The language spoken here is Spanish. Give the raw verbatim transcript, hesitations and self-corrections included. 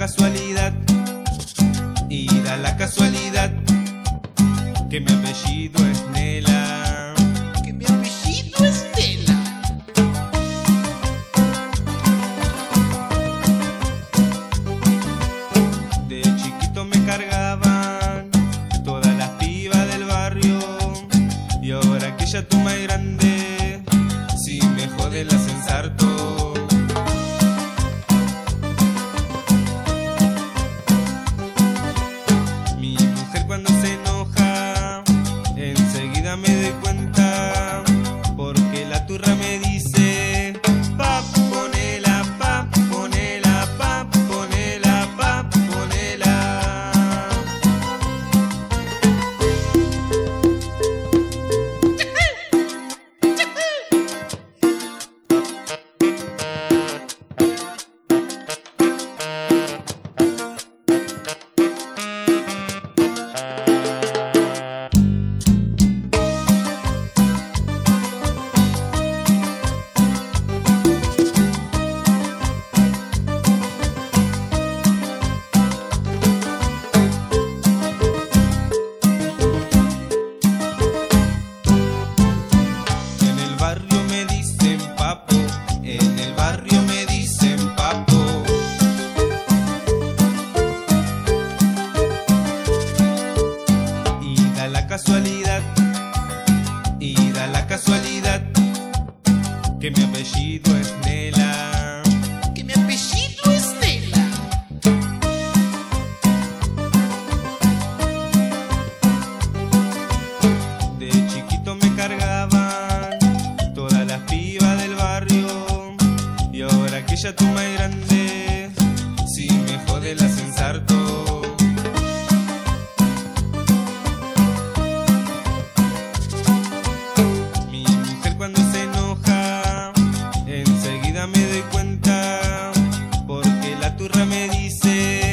casualidad, y da la casualidad que mi apellido es Nela. Que mi apellido es Nela. De chiquito me cargaban todas las pibas del barrio, y ahora que ya tú más grande, si me jode las ensarto. Mi mujer cuando se enoja, enseguida me doy cuenta, porque la turra me dice: pa, ponela, pa, ponela, pa, ponela, pa, ponela. En el barrio me dicen papo, en el barrio me dicen papo. Y da la casualidad, y da la casualidad que mi apellido es Nela. Que mi apellido es Nela. De chiquito me cargaban todas las pibas del barrio, y ahora que ya tú más grande, si me jode las ensarto. Mi mujer cuando se enoja, enseguida me doy cuenta, porque la turra me dice: